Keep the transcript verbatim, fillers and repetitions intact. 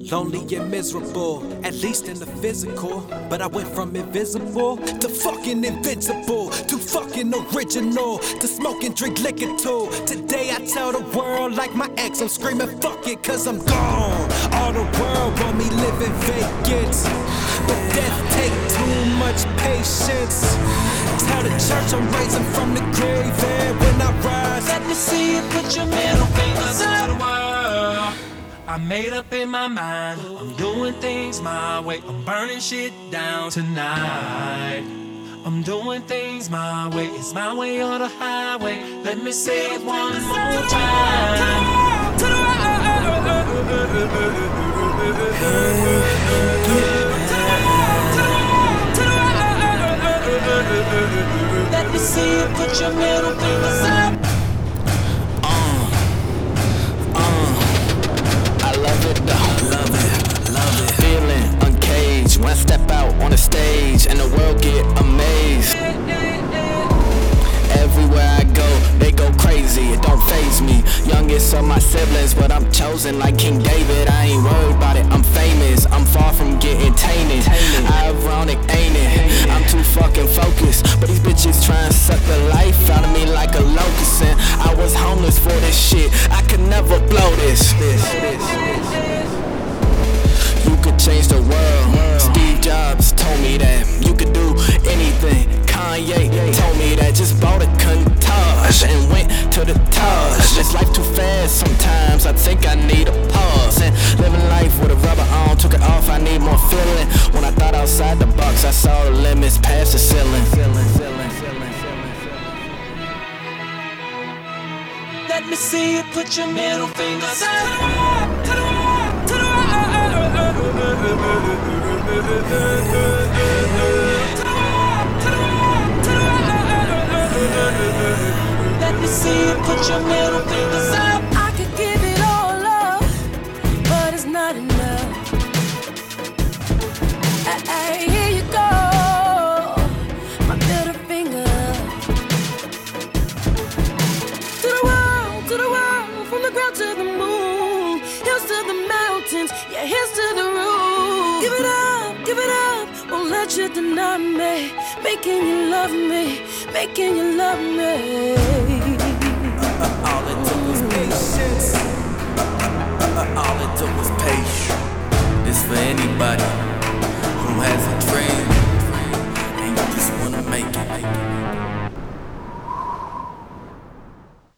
lonely and miserable, at least in the physical. But I went from invisible to fucking invincible, to fucking original, to smoke and drink liquor too. Today I tell the world like my ex, I'm screaming fuck it cause I'm gone. All the world want me living vacant, but death take too much patience. Tell the church I'm raising from the grave, and when I rise, let me see you put your middle fingers to the world. I made up in my mind, I'm doing things my way. I'm burning shit down tonight. I'm doing things my way, it's my way or the highway. Let me say it one more time. To the world. Let me see you put your middle fingers up. When I step out on the stage and the world get amazed. Everywhere I go, they go crazy, it don't faze me. Youngest of my siblings, but I'm chosen like King David. I ain't worried about it, I'm famous, I'm far from getting tainted. Ironic, ain't it? I'm too fucking focused, but these bitches try and suck the life out of me like a locust. And I was homeless for this shit, I could never blow this. this, this, this. You could change the world. Steve Jobs told me that you could do anything. Kanye told me that. Just bought a Countach and went to the Taj. This life too fast sometimes, I think I need a pause. And living life with a rubber on, took it off, I need more feeling. When I thought outside the box, I saw the limits past the ceiling. Let me see you put your middle fingers up. To the world, to the Let me see you put your middle fingers up. I could give it all up, but it's not enough. Hey, here you go, my middle finger. To the world, to the world, from the ground to the moon, hills to the mountains, yeah, here's to the roof. Give it up, give it up, won't let you deny me. Making you love me, making you love me. uh, uh, all it took was patience. Uh, uh, all it took was patience. This for anybody who has a dream and you just wanna make it.